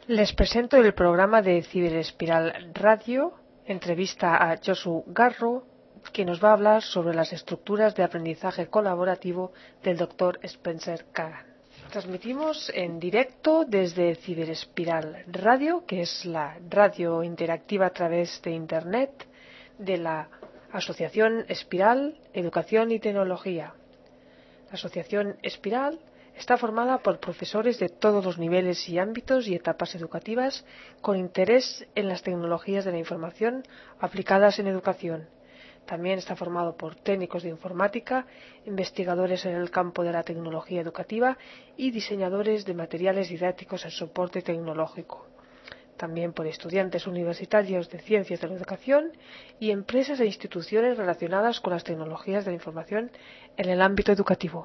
Les presento el programa de Ciberespiral Radio, entrevista a Josu Garro, que nos va a hablar sobre las estructuras de aprendizaje colaborativo del Dr. Spencer Kagan. Transmitimos en directo desde Ciberespiral Radio, que es la radio interactiva a través de Internet de la Asociación Espiral, Educación y Tecnología. La Asociación Espiral está formada por profesores de todos los niveles y ámbitos y etapas educativas con interés en las tecnologías de la información aplicadas en educación. También está formado por técnicos de informática, investigadores en el campo de la tecnología educativa y diseñadores de materiales didácticos en soporte tecnológico. También por estudiantes universitarios de ciencias de la educación y empresas e instituciones relacionadas con las tecnologías de la información en el ámbito educativo.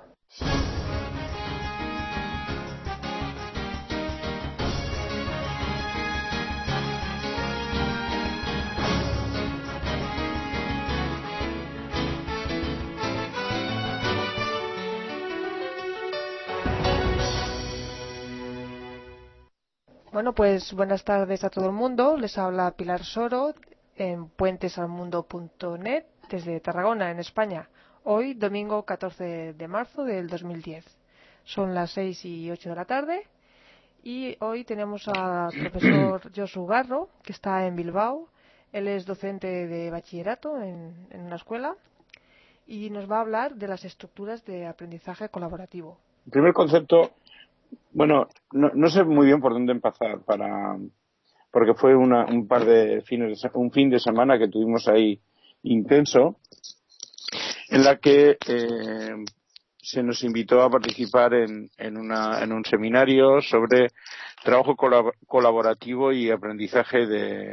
Bueno, pues buenas tardes a todo el mundo. Les habla Pilar Soro en puentesalmundo.net desde Tarragona, en España. Hoy, domingo 14 de marzo del 2010. Son las 6:08 de la tarde y hoy tenemos al profesor Josu Garro, que está en Bilbao. Él es docente de bachillerato en una escuela y nos va a hablar de las estructuras de aprendizaje colaborativo. El primer concepto, bueno, no sé muy bien por dónde empezar porque fue un fin de semana que tuvimos ahí intenso, en la que se nos invitó a participar en un seminario sobre trabajo colaborativo y aprendizaje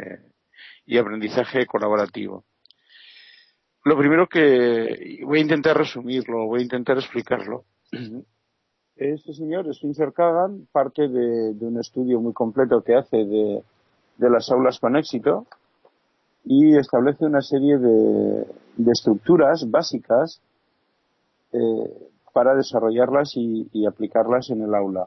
colaborativo. Lo primero que voy a intentar resumirlo, voy a intentar explicarlo. Este señor, Spencer Kagan, parte de un estudio muy completo que hace de las aulas con éxito y establece una serie de estructuras básicas para desarrollarlas y aplicarlas en el aula.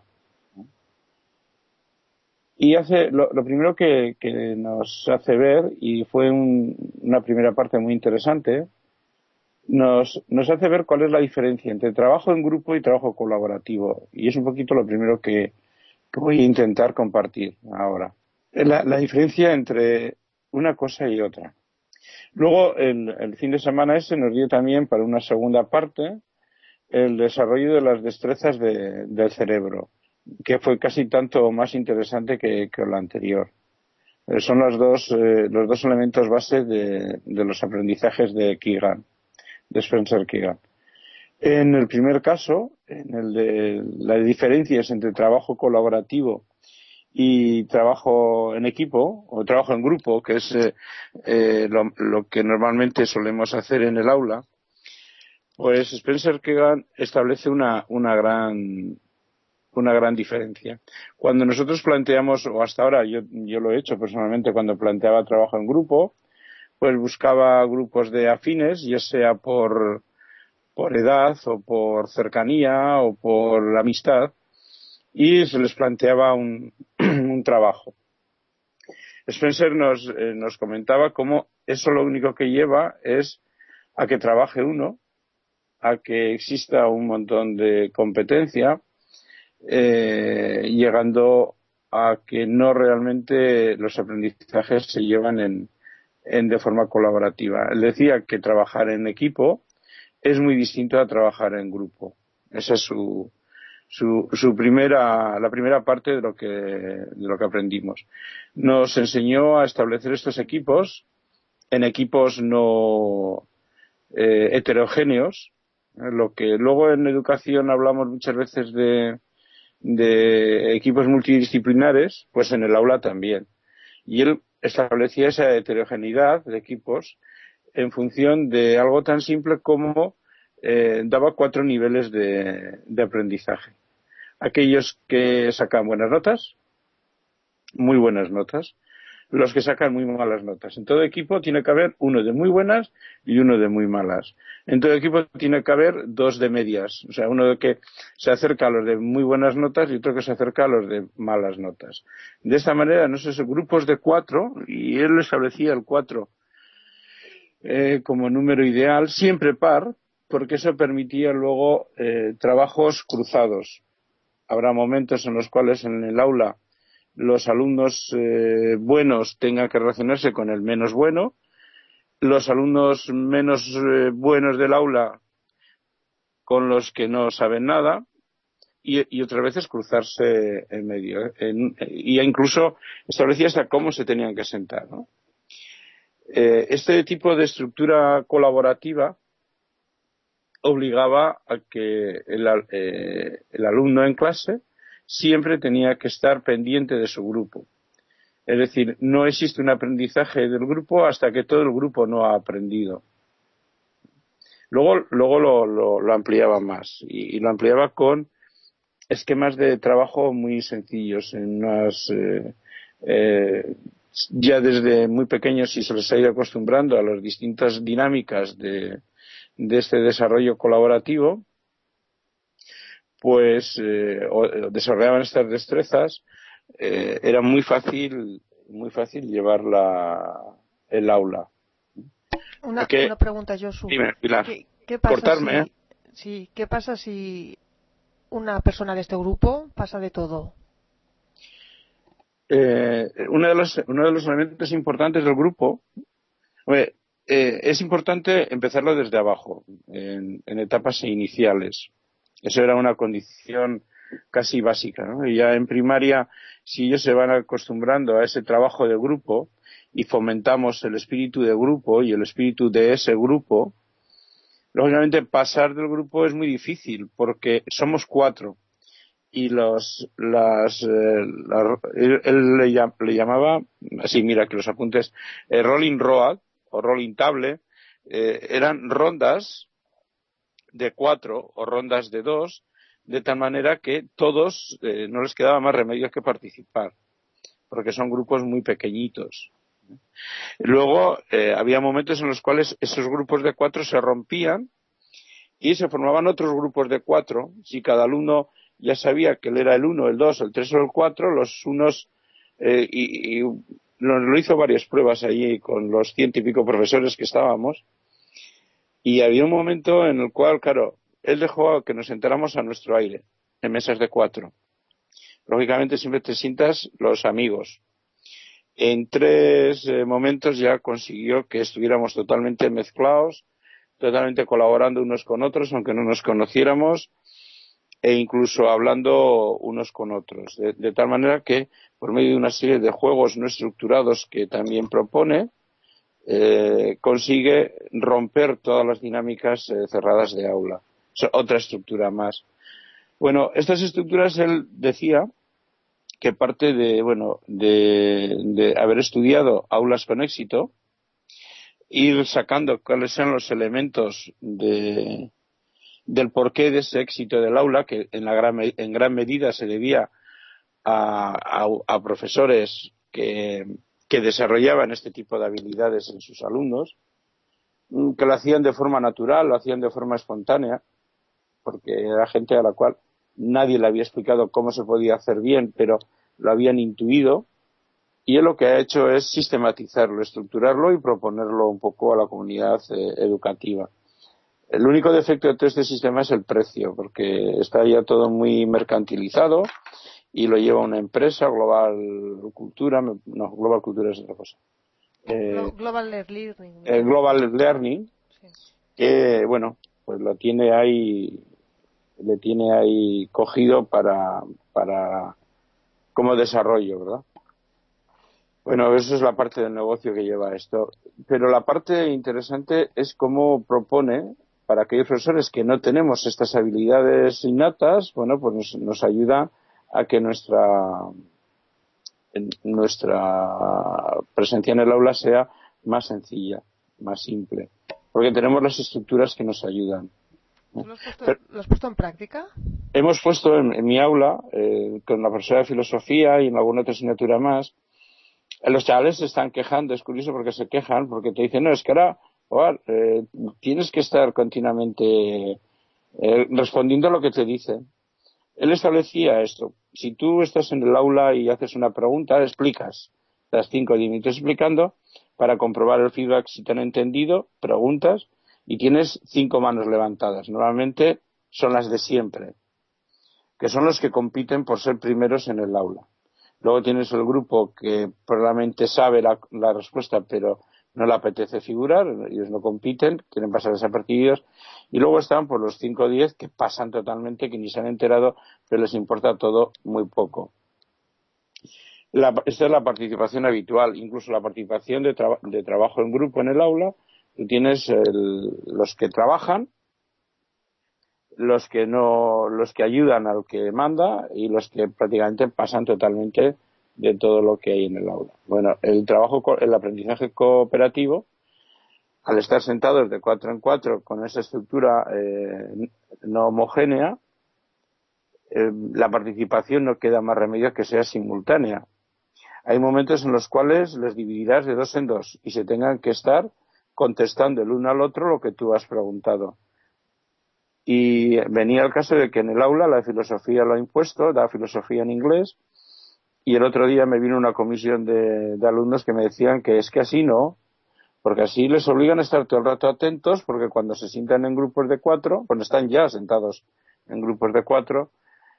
Y hace lo primero que nos hace ver, y fue una primera parte muy interesante, nos hace ver cuál es la diferencia entre trabajo en grupo y trabajo colaborativo. Y es un poquito lo primero que voy a intentar compartir ahora. La diferencia entre una cosa y otra. Luego, el fin de semana ese nos dio también para una segunda parte el desarrollo de las destrezas del cerebro, que fue casi tanto más interesante que lo anterior. Son los dos elementos base de los aprendizajes de Spencer Kagan. En el primer caso, en el de las diferencias entre trabajo colaborativo y trabajo en equipo o trabajo en grupo, que es lo que normalmente solemos hacer en el aula, pues Spencer Kagan establece una gran diferencia. Cuando nosotros planteamos, o hasta ahora yo lo he hecho personalmente cuando planteaba trabajo en grupo, pues buscaba grupos de afines, ya sea por edad o por cercanía o por amistad, y se les planteaba un trabajo. Spencer nos comentaba cómo eso lo único que lleva es a que trabaje uno, a que exista un montón de competencia, llegando a que no realmente los aprendizajes se llevan de forma colaborativa. Él decía que trabajar en equipo es muy distinto a trabajar en grupo. Esa es la primera parte de lo que aprendimos. Nos enseñó a establecer estos equipos en equipos no heterogéneos, lo que luego en educación hablamos muchas veces de equipos multidisciplinares, pues en el aula también. Y él establecía esa heterogeneidad de equipos en función de algo tan simple como daba 4 niveles de aprendizaje. Aquellos que sacan buenas notas, muy buenas notas, los que sacan muy malas notas. En todo equipo tiene que haber uno de muy buenas y uno de muy malas. En todo equipo tiene que haber dos de medias, o sea, uno que se acerca a los de muy buenas notas y otro que se acerca a los de malas notas. De esta manera, no sé, son grupos de 4, y él establecía el 4 como número ideal, siempre par, porque eso permitía luego trabajos cruzados. Habrá momentos en los cuales en el aula los alumnos buenos tengan que relacionarse con el menos bueno, los alumnos menos buenos del aula con los que no saben nada, y otras veces cruzarse en medio. Y incluso establecía hasta cómo se tenían que sentar, ¿no? Este tipo de estructura colaborativa obligaba a que el alumno en clase siempre tenía que estar pendiente de su grupo. Es decir, no existe un aprendizaje del grupo hasta que todo el grupo no ha aprendido. Luego lo ampliaba más, y lo ampliaba con esquemas de trabajo muy sencillos, ya desde muy pequeños, si se les ha ido acostumbrando a las distintas dinámicas de este desarrollo colaborativo, pues desarrollaban estas destrezas, era muy fácil llevar el aula. Una pregunta, Josu. Dime, Pilar. ¿Qué pasa cortarme, ¿qué pasa si una persona de este grupo pasa de todo? Uno de los elementos importantes del grupo, es importante empezarlo desde abajo, en etapas iniciales. Eso era una condición casi básica, ¿no? Y ya en primaria, si ellos se van acostumbrando a ese trabajo de grupo y fomentamos el espíritu de grupo y el espíritu de ese grupo, lógicamente pasar del grupo es muy difícil porque somos 4. Y él le llamaba, así mira que los apuntes, rolling road o rolling table, eran rondas de 4 o rondas de 2, de tal manera que todos no les quedaba más remedio que participar, porque son grupos muy pequeñitos. Luego había momentos en los cuales esos grupos de 4 se rompían y se formaban otros grupos de 4. Si cada alumno ya sabía que él era el 1, el 2, el 3 o el 4, los unos, y lo hizo varias pruebas allí con los 100 y pico profesores que estábamos, y había un momento en el cual, claro, él dejó que nos sentáramos a nuestro aire, en mesas de 4. Lógicamente siempre te sientas los amigos. En 3 momentos ya consiguió que estuviéramos totalmente mezclados, totalmente colaborando unos con otros, aunque no nos conociéramos, e incluso hablando unos con otros, de tal manera que por medio de una serie de juegos no estructurados que también propone, consigue romper todas las dinámicas cerradas de aula. Otra estructura más. Bueno, estas estructuras él decía que parte de haber estudiado aulas con éxito, ir sacando cuáles son los elementos del porqué de ese éxito del aula, que en gran medida se debía a profesores que desarrollaban este tipo de habilidades en sus alumnos, que lo hacían de forma natural, lo hacían de forma espontánea, porque era gente a la cual nadie le había explicado cómo se podía hacer bien, pero lo habían intuido, y él lo que ha hecho es sistematizarlo, estructurarlo y proponerlo un poco a la comunidad educativa. El único defecto de todo este sistema es el precio, porque está ya todo muy mercantilizado y lo lleva una empresa, Global Cultura es otra cosa. Global Learning. Global Learning, Sí. que bueno, pues le tiene ahí cogido para como desarrollo, ¿verdad? Bueno, eso es la parte del negocio que lleva esto. Pero la parte interesante es cómo propone, para aquellos profesores que no tenemos estas habilidades innatas, bueno, pues nos ayuda a que nuestra presencia en el aula sea más sencilla, más simple, porque tenemos las estructuras que nos ayudan. ¿Tú lo has puesto en práctica? Hemos puesto en mi aula, con la profesora de filosofía y en alguna otra asignatura más, Los chavales se están quejando, es curioso porque se quejan, porque te dicen, no, es que ahora tienes que estar continuamente respondiendo a lo que te dicen. Él establecía esto. Si tú estás en el aula y haces una pregunta, explicas. Das 5 o 10 minutos explicando para comprobar el feedback si te han entendido, preguntas y tienes 5 manos levantadas. Normalmente son las de siempre, que son los que compiten por ser primeros en el aula. Luego tienes el grupo que probablemente sabe la respuesta, pero no le apetece figurar, ellos no compiten, quieren pasar desapercibidos. Y luego están por los 5 o 10 que pasan totalmente, que ni se han enterado, pero les importa todo muy poco. Esta es la participación habitual, incluso la participación de trabajo en grupo en el aula. Tú tienes los que trabajan, los que ayudan al que manda y los que prácticamente pasan totalmente de todo lo que hay en el aula. Bueno, el aprendizaje cooperativo, al estar sentados de 4 en 4 con esa estructura no homogénea, la participación no queda más remedio que sea simultánea. Hay momentos en los cuales les dividirás de 2 en 2 y se tengan que estar contestando el uno al otro lo que tú has preguntado. Y venía el caso de que en el aula la filosofía lo ha impuesto, da filosofía en inglés, y el otro día me vino una comisión de alumnos que me decían que es que así no, porque así les obligan a estar todo el rato atentos, porque cuando se sientan en grupos de 4, cuando están ya sentados en grupos de 4,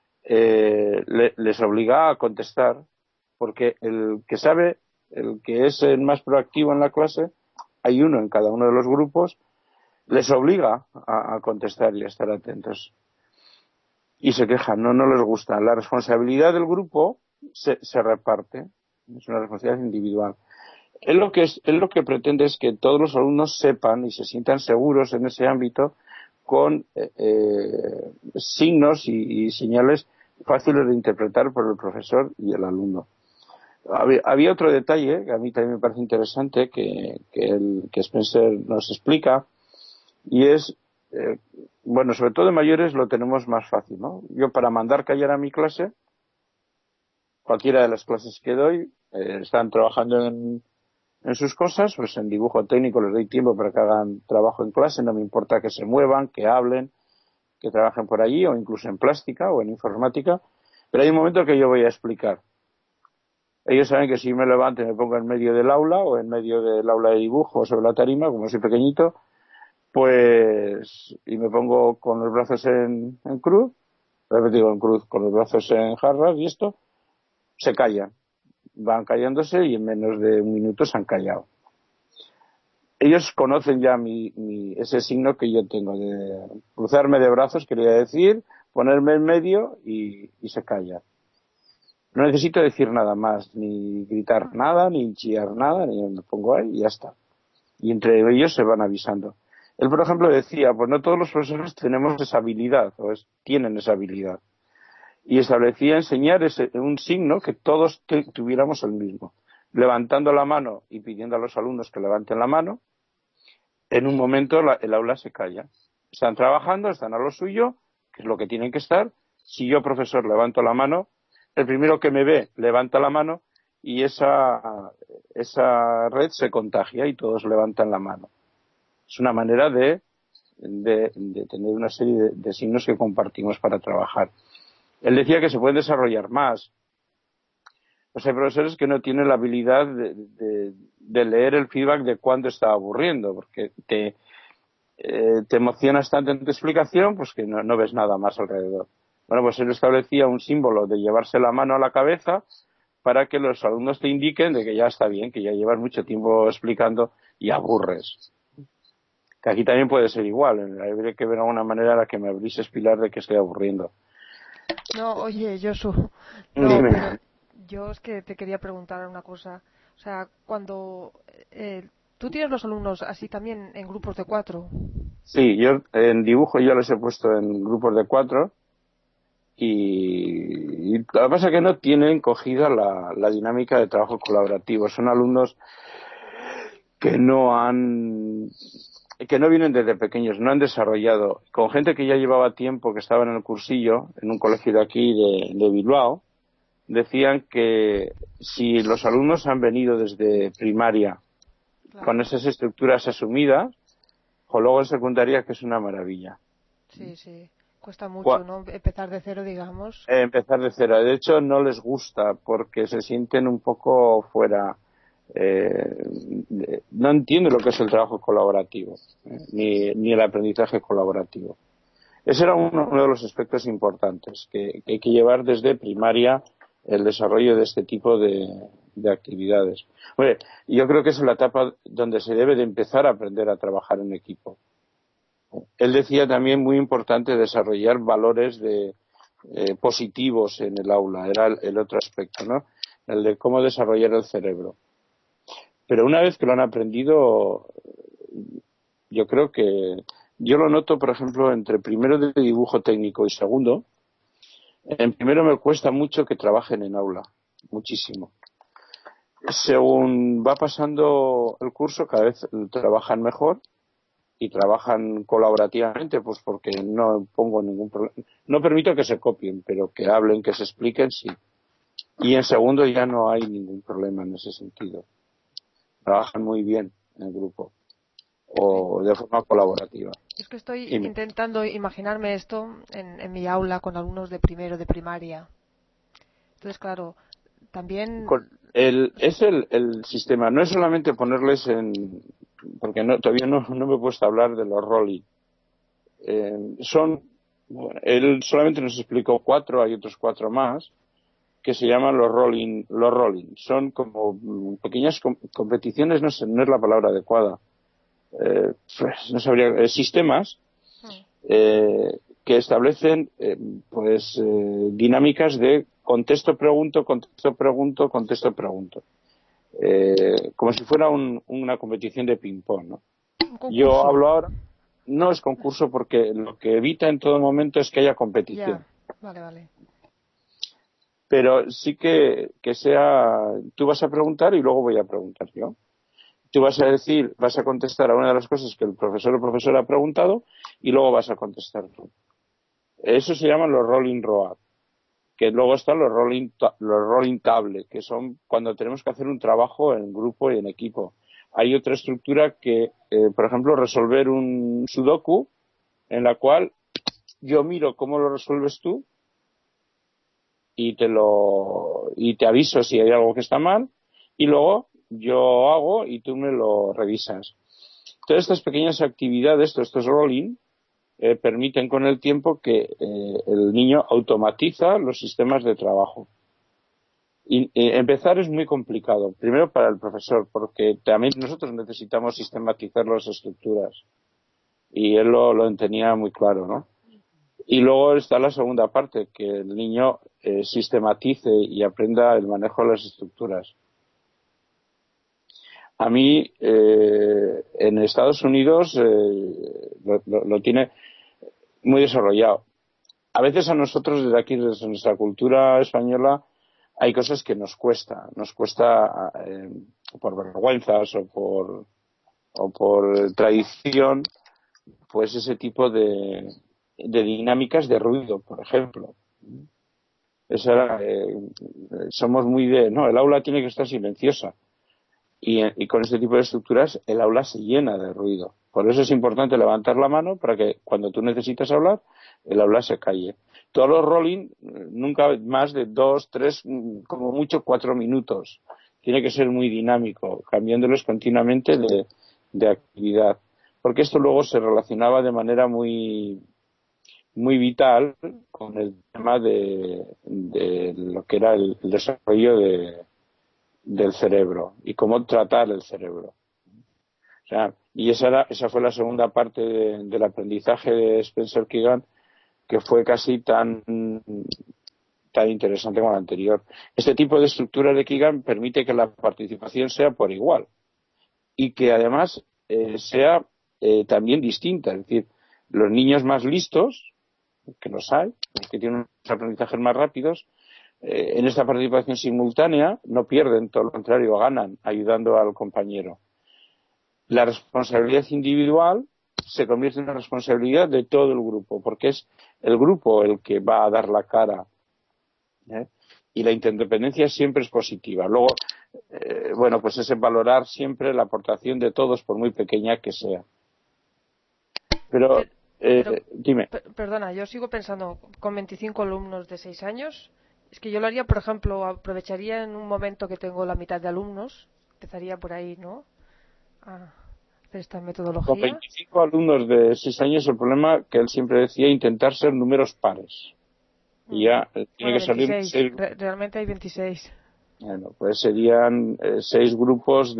les obliga a contestar, porque el que sabe, el que es el más proactivo en la clase, hay uno en cada uno de los grupos, les obliga a contestar y a estar atentos. Y se quejan, no les gusta. La responsabilidad del grupo se reparte, es una responsabilidad individual. Él lo que pretende es que todos los alumnos sepan y se sientan seguros en ese ámbito con signos y señales fáciles de interpretar por el profesor y el alumno. Había otro detalle que a mí también me parece interesante que Spencer nos explica, y es, bueno, sobre todo de mayores lo tenemos más fácil, ¿no? Yo para mandar callar a mi clase, cualquiera de las clases que doy, están trabajando en sus cosas, pues en dibujo técnico les doy tiempo para que hagan trabajo en clase, no me importa que se muevan, que hablen, que trabajen por allí, o incluso en plástica o en informática, pero hay un momento que yo voy a explicar. Ellos saben que si me levanto y me pongo en medio del aula o en medio del aula de dibujo o sobre la tarima, como soy pequeñito, pues, y me pongo con los brazos en cruz, repetido en cruz, con los brazos en jarras y esto, se callan. Van callándose y en menos de un minuto se han callado. Ellos conocen ya ese signo que yo tengo de cruzarme de brazos, quería decir, ponerme en medio y se callan. No necesito decir nada más, ni gritar nada, ni chillar nada, ni me pongo ahí y ya está. Y entre ellos se van avisando. Él, por ejemplo, decía, pues no todos los profesores tenemos esa habilidad, tienen esa habilidad. Y establecía enseñar un signo que todos tuviéramos el mismo. Levantando la mano y pidiendo a los alumnos que levanten la mano, en un momento el aula se calla. Están trabajando, están a lo suyo, que es lo que tienen que estar. Si yo, profesor, levanto la mano, el primero que me ve levanta la mano y esa red se contagia y todos levantan la mano. Es una manera de tener una serie de signos que compartimos para trabajar. Él decía que se pueden desarrollar más. Pues hay profesores que no tienen la habilidad de leer el feedback de cuándo está aburriendo, porque te emocionas tanto en tu explicación pues que no ves nada más alrededor. Bueno, pues él establecía un símbolo de llevarse la mano a la cabeza para que los alumnos te indiquen de que ya está bien, que ya llevas mucho tiempo explicando y aburres. Que aquí también puede ser igual, habría que ver alguna manera en la que me abrises, Pilar, de que estoy aburriendo. No, oye, Josu, no, Dime. pero yo es que te quería preguntar una cosa. O sea, cuando tú tienes los alumnos así también en grupos de 4. Sí, yo en dibujo yo les he puesto en grupos de 4 y lo que pasa es que no tienen cogida la dinámica de trabajo colaborativo. Son alumnos que no vienen desde pequeños, no han desarrollado. Con gente que ya llevaba tiempo, que estaba en el cursillo, en un colegio de aquí de Bilbao, decían que si los alumnos han venido desde primaria con esas estructuras asumidas, o luego en secundaria, que es una maravilla. Sí, sí. Cuesta mucho, ¿no? Empezar de cero, digamos. Empezar de cero. De hecho, no les gusta porque se sienten un poco fuera. No entiendo lo que es el trabajo colaborativo, ni el aprendizaje colaborativo. Ese era uno de los aspectos importantes, que hay que llevar desde primaria el desarrollo de este tipo de actividades. Bueno, yo creo que es la etapa donde se debe de empezar a aprender a trabajar en equipo. Él decía también muy importante desarrollar valores positivos en el aula, era el otro aspecto, ¿no? El de cómo desarrollar el cerebro. Pero una vez que lo han aprendido, yo creo que yo lo noto, por ejemplo, entre primero de dibujo técnico y segundo. En primero me cuesta mucho que trabajen en aula, muchísimo. Según va pasando el curso, cada vez trabajan mejor y trabajan colaborativamente, pues porque no pongo ningún problema. No permito que se copien, pero que hablen, que se expliquen, sí. Y en segundo ya no hay ningún problema en ese sentido. Trabajan muy bien en el grupo o de forma colaborativa. Es que estoy intentando imaginarme esto en mi aula con alumnos de primero de primaria. Entonces, claro, también... Es el sistema, no es solamente ponerles porque todavía no me he puesto a hablar de los rolling. Él solamente nos explicó 4, hay otros 4 más, que se llaman los rolling. Son como pequeñas competiciones, no es la palabra adecuada. No sabría, sistemas que establecen dinámicas de contesto pregunto, como si fuera una competición de ping pong, ¿no? Yo hablo ahora, no es concurso porque lo que evita en todo momento es que haya competición. Vale. Pero sí que sea, tú vas a preguntar y luego voy a preguntar yo. Tú vas a contestar a una de las cosas que el profesor o profesora ha preguntado y luego vas a contestar tú. Eso se llaman los rolling road, que luego están los rolling table, que son cuando tenemos que hacer un trabajo en grupo y en equipo. Hay otra estructura que, por ejemplo, resolver un sudoku, en la cual yo miro cómo lo resuelves tú y te aviso si hay algo que está mal, y luego yo hago y tú me lo revisas. Todas estas pequeñas actividades, todos estos rolling, permiten con el tiempo que el niño automatiza los sistemas de trabajo. Y empezar es muy complicado. Primero para el profesor, porque también nosotros necesitamos sistematizar las estructuras. Y él lo tenía muy claro, ¿no? Y luego está la segunda parte, que el niño sistematice y aprenda el manejo de las estructuras. A mí, en Estados Unidos, lo tiene muy desarrollado. A veces a nosotros desde aquí, desde nuestra cultura española, hay cosas que nos cuesta por vergüenzas o por tradición, pues ese tipo de dinámicas de ruido, por ejemplo. Somos muy no, el aula tiene que estar silenciosa. Y con este tipo de estructuras el aula se llena de ruido. Por eso es importante levantar la mano para que cuando tú necesitas hablar, el aula se calle. Todos los rolling, nunca más de 2, 3, como mucho 4 minutos. Tiene que ser muy dinámico, cambiándolos continuamente de actividad. Porque esto luego se relacionaba de manera muy vital con el tema de lo que era el desarrollo del cerebro y cómo tratar el cerebro. O sea, y esa fue la segunda parte del aprendizaje de Spencer Keegan, que fue casi tan interesante como la anterior. Este tipo de estructura de Keegan permite que la participación sea por igual y que además sea también distinta. Es decir, los niños más listos, que los hay, los que tienen unos aprendizajes más rápidos, en esta participación simultánea no pierden, todo lo contrario, ganan ayudando al compañero. La responsabilidad individual se convierte en una responsabilidad de todo el grupo, porque es el grupo el que va a dar la cara. y la interdependencia siempre es positiva. Luego, bueno, pues es valorar siempre la aportación de todos, por muy pequeña que sea. Pero, dime. Perdona, yo sigo pensando, con 25 alumnos de 6 años, es que yo lo haría, por ejemplo, aprovecharía en un momento que tengo la mitad de alumnos, empezaría por ahí, ¿no? A hacer esta Con metodología. 25 alumnos de 6 años, el problema que él siempre decía, intentar ser números pares. Y ya tiene Bueno, que salir 26. 6. Realmente hay 26. Bueno, pues serían 6 grupos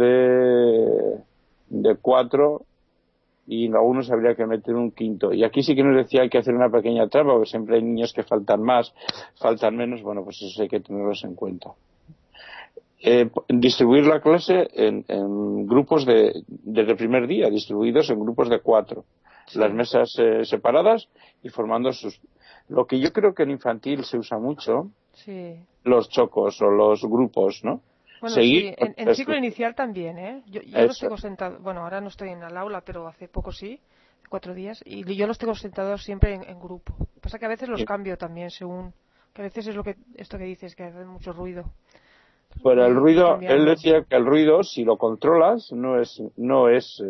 de 4 y en algunos habría que meter un quinto. Y aquí sí que nos decía hay que hacer una pequeña trampa, porque siempre hay niños que faltan más, faltan menos. Bueno, pues eso hay que tenerlos en cuenta. Distribuir la clase en grupos desde el primer día, distribuidos en grupos de 4. Sí. Las mesas separadas y formando sus. Lo que yo creo que en infantil se usa mucho, sí. Los chocos o los grupos, ¿no? Bueno, seguir, sí, en ciclo inicial también, ¿eh? Yo los tengo sentados, bueno, ahora no estoy en el aula, pero hace poco sí, 4 días, y yo los tengo sentados siempre en grupo. Pasa que a veces los cambio también, según, que a veces es esto que dices, que hace mucho ruido. Pero el ruido, él decía que el ruido, si lo controlas, no es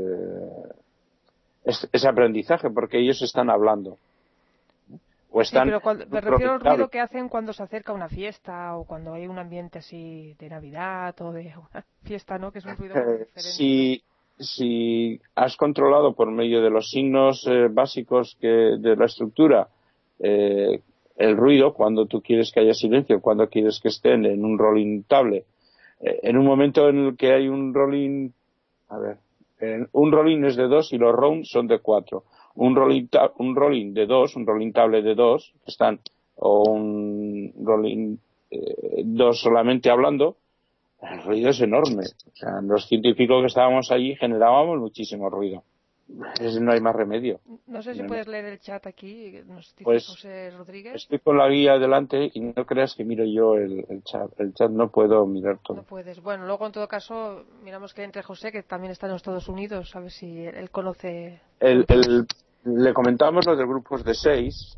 aprendizaje, porque ellos están hablando. O están, sí, pero me refiero al ruido que hacen cuando se acerca una fiesta o cuando hay un ambiente así de Navidad o de una fiesta, ¿no? Que es un ruido diferente. Si has controlado por medio de los signos básicos de la estructura el ruido, cuando tú quieres que haya silencio, cuando quieres que estén en un rolling table, en un momento en el que hay un rolling, un rolling es de 2 y los rounds son de 4. Un rolling de 2, un rolling table de 2, o un rolling 2 solamente hablando, el ruido es enorme. O sea, los científicos que estábamos allí generábamos muchísimo ruido. No hay más remedio. No sé si puedes leer el chat aquí, nos dice pues, José Rodríguez. Estoy con la guía delante y no creas que miro yo el chat. El chat no puedo mirar todo. No puedes. Bueno, luego en todo caso miramos que entre José, que también está en los Estados Unidos, a ver si él conoce. Le comentábamos lo de grupos de 6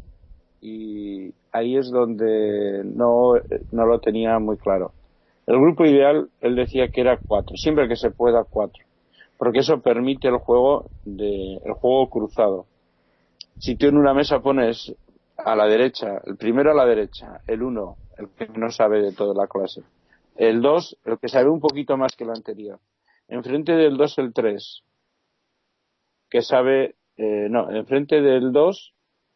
y ahí es donde no lo tenía muy claro. El grupo ideal, él decía que era 4, siempre que se pueda 4, porque eso permite el juego cruzado. Si tú en una mesa pones a la derecha, el primero a la derecha, el 1, el que no sabe de toda la clase, el 2, el que sabe un poquito más que el anterior, enfrente del 2 el 3, que sabe, enfrente del 2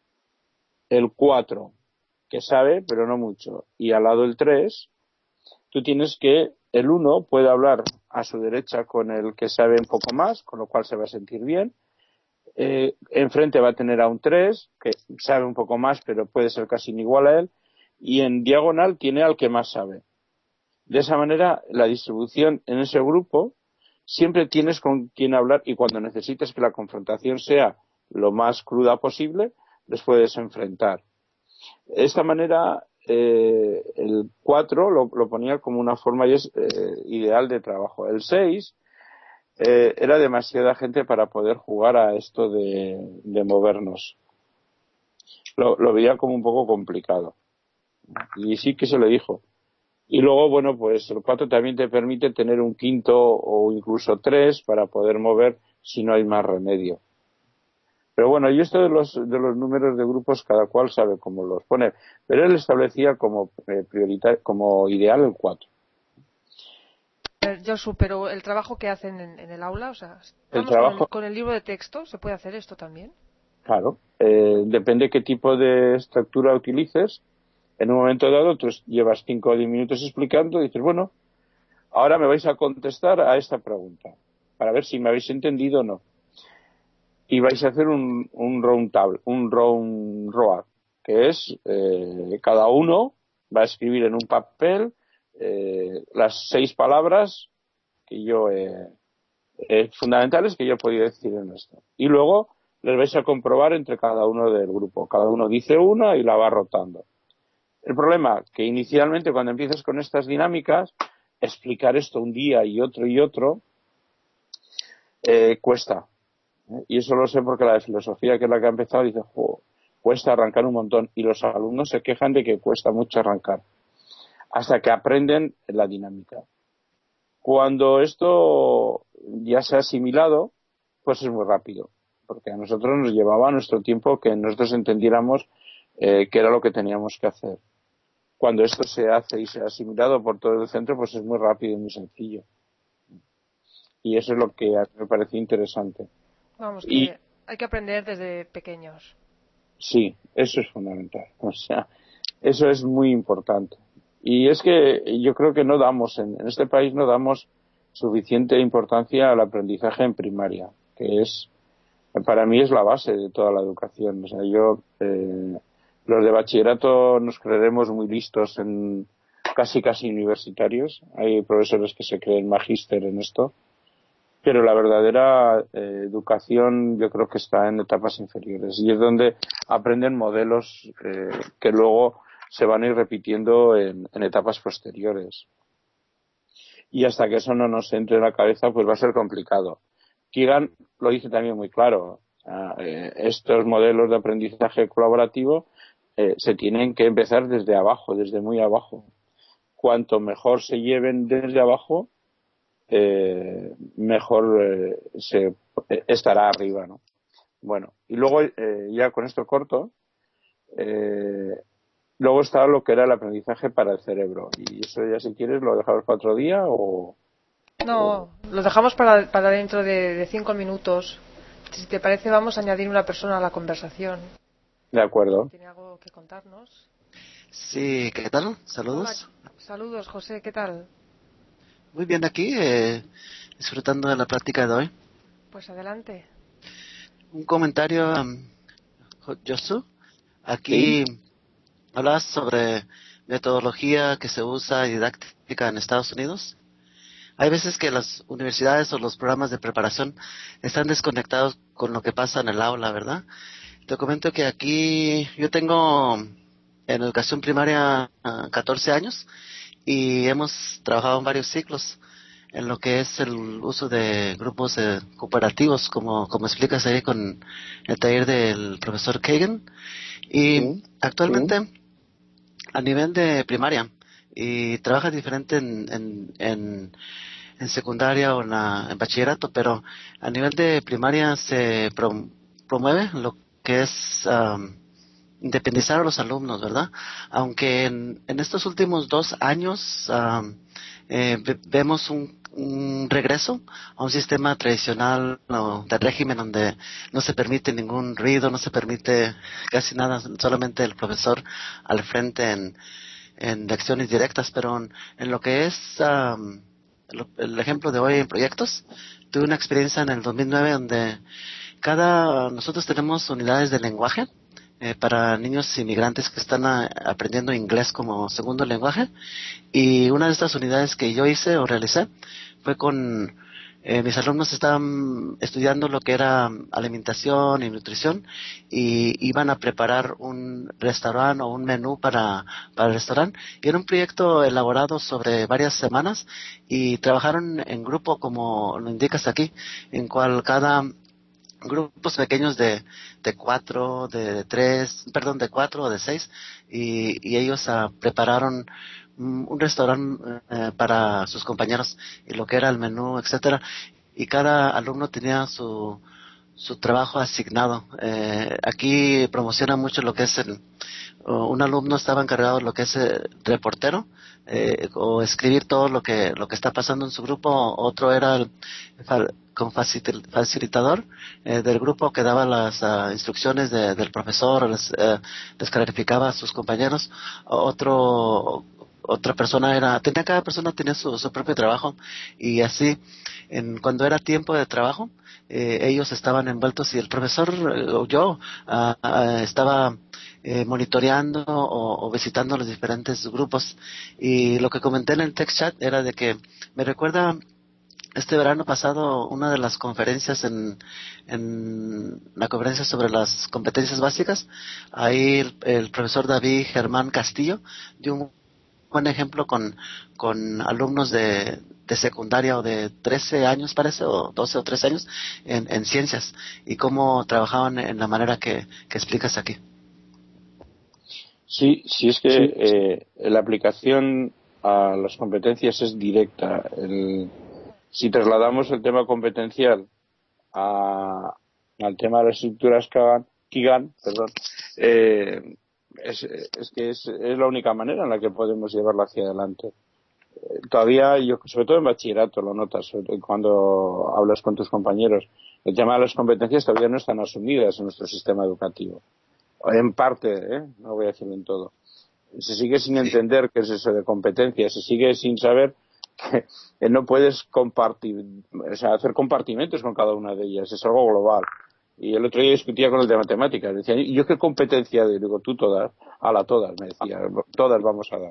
el 4, que sabe pero no mucho, y al lado el 3, tú tienes que el 1 puede hablar a su derecha con el que sabe un poco más, con lo cual se va a sentir bien. Enfrente va a tener a un 3, que sabe un poco más, pero puede ser casi igual a él, y en diagonal tiene al que más sabe. De esa manera, la distribución en ese grupo, siempre tienes con quien hablar, y cuando necesites que la confrontación sea lo más cruda posible, les puedes enfrentar. De esta manera, el 4 lo ponía como una forma ideal de trabajo. El 6 era demasiada gente para poder jugar a esto de movernos. Lo veía como un poco complicado. Y sí que se le dijo. Y luego, bueno, pues el 4 también te permite tener un quinto o incluso 3 para poder mover si no hay más remedio. Pero bueno, y esto de los números de grupos, cada cual sabe cómo los poner. Pero él establecía como como ideal el 4. Josu, pero el trabajo que hacen en el aula, o sea, con el libro de texto, ¿se puede hacer esto también? Claro, depende qué tipo de estructura utilices. En un momento dado, tú llevas 5 o 10 minutos explicando y dices, bueno, ahora me vais a contestar a esta pregunta, para ver si me habéis entendido o no. Y vais a hacer un round road, que es cada uno va a escribir en un papel las 6 palabras que yo fundamentales que yo he podido decir en esto. Y luego les vais a comprobar entre cada uno del grupo. Cada uno dice una y la va rotando. El problema que inicialmente cuando empiezas con estas dinámicas, explicar esto un día y otro cuesta. Y eso lo sé porque la de filosofía, que es la que ha empezado, dice, cuesta arrancar un montón. Y los alumnos se quejan de que cuesta mucho arrancar. hasta que aprenden la dinámica. Cuando esto ya se ha asimilado, pues es muy rápido, porque a nosotros nos llevaba nuestro tiempo que nosotros entendiéramos qué era lo que teníamos que hacer. Cuando esto se hace y se ha asimilado por todo el centro, pues es muy rápido y muy sencillo. Y eso es lo que a mí me pareció interesante. Vamos, Y que hay que aprender desde pequeños. sí, eso es fundamental. O sea, eso es muy importante. Y es que yo creo que no damos, en este país no damos suficiente importancia al aprendizaje en primaria, que es, para mí es la base de toda la educación. O sea, los de bachillerato nos creeremos muy listos en casi universitarios. Hay profesores que se creen magíster en esto, pero la verdadera educación yo creo que está en etapas inferiores y es donde aprenden modelos que luego se van a ir repitiendo en etapas posteriores. Y hasta que eso no nos entre en la cabeza, pues va a ser complicado. Keegan lo dice también muy claro. Estos modelos de aprendizaje colaborativo se tienen que empezar desde abajo, desde muy abajo. Cuanto mejor se lleven desde abajo, mejor estará arriba, ¿no? Bueno, y luego ya con esto corto, luego está lo que era el aprendizaje para el cerebro. Y eso ya si quieres lo dejamos para otro día No, lo dejamos para dentro de 5 minutos. Si te parece, vamos a añadir una persona a la conversación. De acuerdo. ¿Tiene algo que contarnos? Sí, ¿qué tal? Hola, Saludos. saludos, José, ¿qué tal? Muy bien aquí, disfrutando de la plática de hoy. Pues adelante. Un comentario, Josu. ¿Sí? Aquí hablas sobre metodología que se usa didáctica en Estados Unidos. Hay veces que las universidades o los programas de preparación están desconectados con lo que pasa en el aula, ¿verdad? Te comento que aquí yo tengo en educación primaria 14 años y hemos trabajado en varios ciclos en lo que es el uso de grupos cooperativos, como explicas ahí con el taller del profesor Kagan. Y Sí, actualmente, a nivel de primaria, y trabaja diferente en secundaria o en bachillerato, pero a nivel de primaria se promueve lo que es independizar a los alumnos, ¿verdad? Aunque en estos últimos 2 años vemos un regreso a un sistema tradicional o de régimen donde no se permite ningún ruido, no se permite casi nada, solamente el profesor al frente en lecciones directas, pero en lo que es el ejemplo de hoy en proyectos, tuve una experiencia en el 2009 donde nosotros tenemos unidades de lenguaje para niños inmigrantes que están aprendiendo inglés como segundo lenguaje, y una de estas unidades que yo hice o realicé fue con mis alumnos estaban estudiando lo que era alimentación y nutrición y iban a preparar un restaurante o un menú para el restaurante, y era un proyecto elaborado sobre varias semanas y trabajaron en grupo como lo indicas aquí, en cual cada grupos pequeños de cuatro, de tres, perdón, de cuatro o de seis, y ellos prepararon un restaurante para sus compañeros y lo que era el menú, etcétera, y cada alumno tenía su trabajo asignado. Aquí promociona mucho lo que es un alumno estaba encargado de lo que es reportero, o escribir todo lo que está pasando en su grupo. Otro era con facilitador del grupo, que daba las instrucciones del profesor, les clarificaba a sus compañeros. Otra persona cada persona tenía su propio trabajo, y así cuando era tiempo de trabajo ellos estaban envueltos, y el profesor o yo estaba monitoreando o visitando los diferentes grupos. Y lo que comenté en el text chat era de que me recuerda este verano pasado una de las conferencias en la conferencia sobre las competencias básicas. Ahí el profesor David Germán Castillo dio un buen ejemplo con alumnos de secundaria o de 13 años, parece, o 12 o 13 años en ciencias, y cómo trabajaban en la manera que explicas aquí. sí, sí, es que la aplicación a las competencias es directa. Si trasladamos el tema competencial al tema de las estructuras Kigan, es que es la única manera en la que podemos llevarla hacia adelante. Todavía, sobre todo en bachillerato, lo notas cuando hablas con tus compañeros, el tema de las competencias todavía no están asumidas en nuestro sistema educativo. En parte, no voy a decirlo en todo. Se sigue sin entender qué es eso de competencias, se sigue sin saber que no puedes hacer compartimentos con cada una de ellas, es algo global. Y el otro día discutía con el de matemáticas, decía, ¿y yo qué competencia? Digo, tú todas, todas, me decía, todas vamos a dar.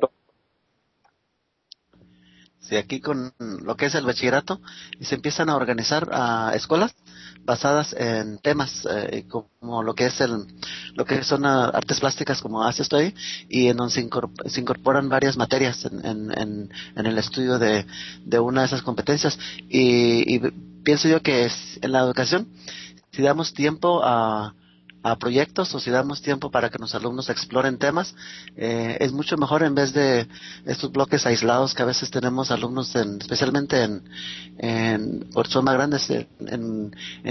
Sí, aquí con lo que es el bachillerato, y se empiezan a organizar escuelas basadas en temas como lo que son artes plásticas, como haces tú ahí, y en donde se incorporan varias materias en el estudio de una de esas competencias. Y pienso yo que en la educación, si damos tiempo a proyectos, o si damos tiempo para que los alumnos exploren temas, es mucho mejor, en vez de estos bloques aislados que a veces tenemos alumnos, especialmente por son más grandes, en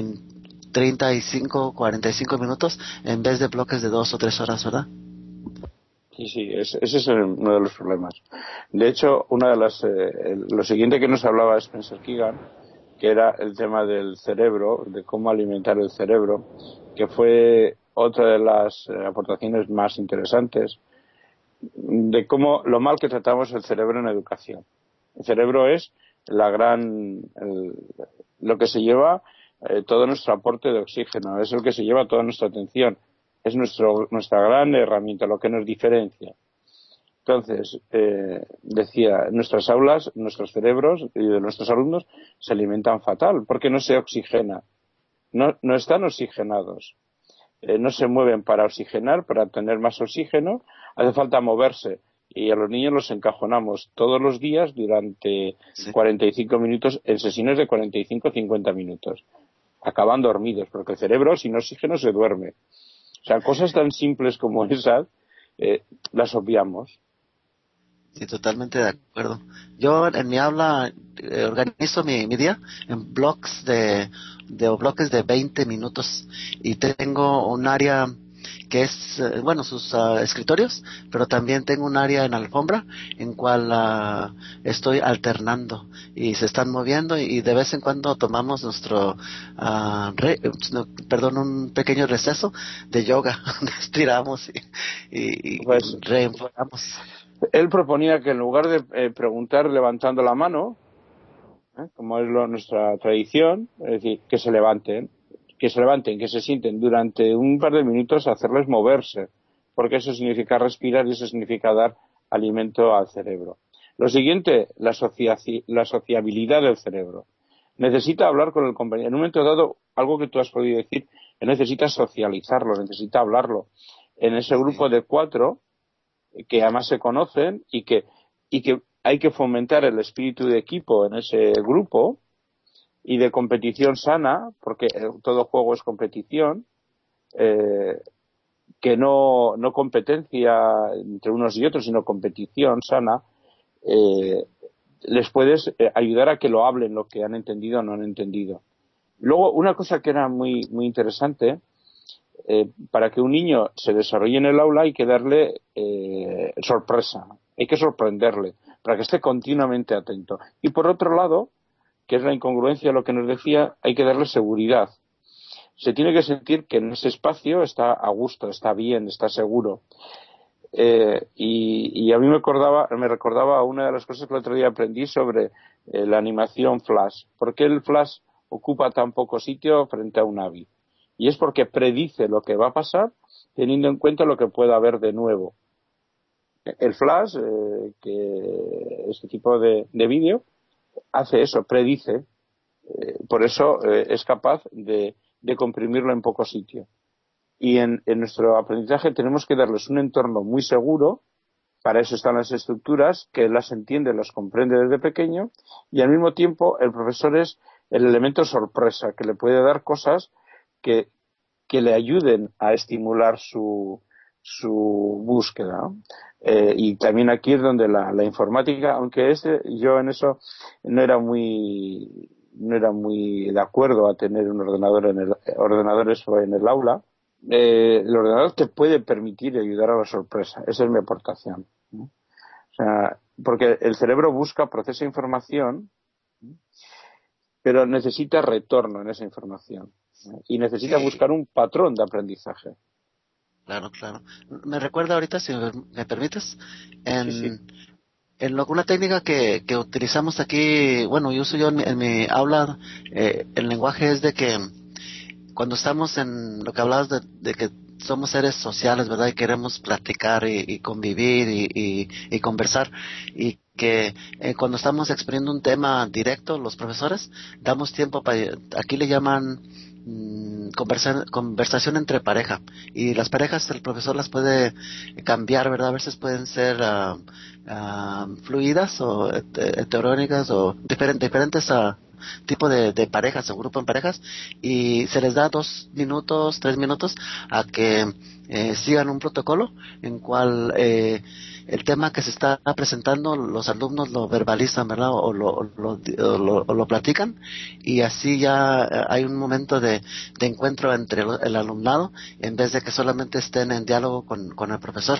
35, 45 minutos, en vez de bloques de 2 o 3 horas, ¿verdad? Sí, ese es uno de los problemas. De hecho, lo siguiente que nos hablaba Spencer Kigan, que era el tema del cerebro, de cómo alimentar el cerebro, que fue otra de las aportaciones más interesantes, de cómo lo mal que tratamos el cerebro en educación. El cerebro es lo que se lleva todo nuestro aporte de oxígeno, es el que se lleva toda nuestra atención, es nuestra gran herramienta, lo que nos diferencia. Entonces, decía, nuestras aulas, nuestros cerebros y de nuestros alumnos se alimentan fatal, porque no se oxigena, no están oxigenados, no se mueven para oxigenar, para tener más oxígeno, hace falta moverse, y a los niños los encajonamos todos los días durante 45 minutos, en sesiones de 45-50 minutos, acaban dormidos, porque el cerebro sin oxígeno se duerme. O sea, cosas tan simples como esas, las obviamos. Sí, totalmente de acuerdo. Yo en mi aula organizo mi día en bloques bloques de 20 minutos, y tengo un área que es, sus escritorios, pero también tengo un área en alfombra en cual estoy alternando, y se están moviendo, y de vez en cuando tomamos un pequeño receso de yoga, estiramos y pues, reenfocamos. Él proponía que en lugar de preguntar levantando la mano, como es nuestra tradición, es decir, que se levanten, que se sienten durante un par de minutos, a hacerles moverse, porque eso significa respirar y eso significa dar alimento al cerebro. Lo siguiente, la sociabilidad del cerebro. Necesita hablar con el compañero. En un momento dado, algo que tú has podido decir, él necesita socializarlo, necesita hablarlo. En ese grupo de 4, que además se conocen, y que hay que fomentar el espíritu de equipo en ese grupo y de competición sana, porque todo juego es competición, que no competencia entre unos y otros, sino competición sana. Les puedes ayudar a que lo hablen, lo que han entendido o no han entendido. Luego, una cosa que era muy, muy interesante, para que un niño se desarrolle en el aula hay que darle sorpresa, hay que sorprenderle, para que esté continuamente atento. Y por otro lado, que es la incongruencia de lo que nos decía, hay que darle seguridad. Se tiene que sentir que en ese espacio está a gusto, está bien, está seguro. Y a mí me recordaba una de las cosas que el otro día aprendí sobre la animación Flash. ¿Por qué el Flash ocupa tan poco sitio frente a un AVI? Y es porque predice lo que va a pasar teniendo en cuenta lo que pueda haber de nuevo. El Flash, que este tipo de vídeo, hace eso, predice. Por eso es capaz de comprimirlo en poco sitio. Y en nuestro aprendizaje tenemos que darles un entorno muy seguro. Para eso están las estructuras, que las entiende, las comprende desde pequeño, y al mismo tiempo el profesor es el elemento sorpresa, que le puede dar cosas que le ayuden a estimular su su búsqueda, ¿no? Y también aquí es donde la informática, aunque yo en eso no era muy de acuerdo a tener un ordenador ordenadores en el aula. El ordenador te puede permitir ayudar a la sorpresa. Esa es mi aportación, ¿no? O sea, porque el cerebro busca, procesa información, pero necesita retorno en esa información, ¿no? Y necesita buscar un patrón de aprendizaje. Claro, claro. Me recuerda ahorita, si me permites, Sí. una técnica que utilizamos aquí, bueno, yo uso yo en mi aula, el lenguaje es de que cuando estamos en lo que hablabas de que somos seres sociales, ¿verdad? Y queremos platicar y convivir y conversar, y que cuando estamos exponiendo un tema directo, los profesores, damos tiempo para, aquí le llaman conversación entre pareja, y las parejas el profesor las puede cambiar, ¿verdad? A veces pueden ser fluidas o heterónicas o diferentes tipo de parejas o grupo en parejas, y se les da 2 minutos, 3 minutos a que sigan un protocolo en cual el tema que se está presentando los alumnos lo verbalizan, ¿verdad? O lo platican, y así ya hay un momento de encuentro entre el alumnado, en vez de que solamente estén en diálogo con el profesor.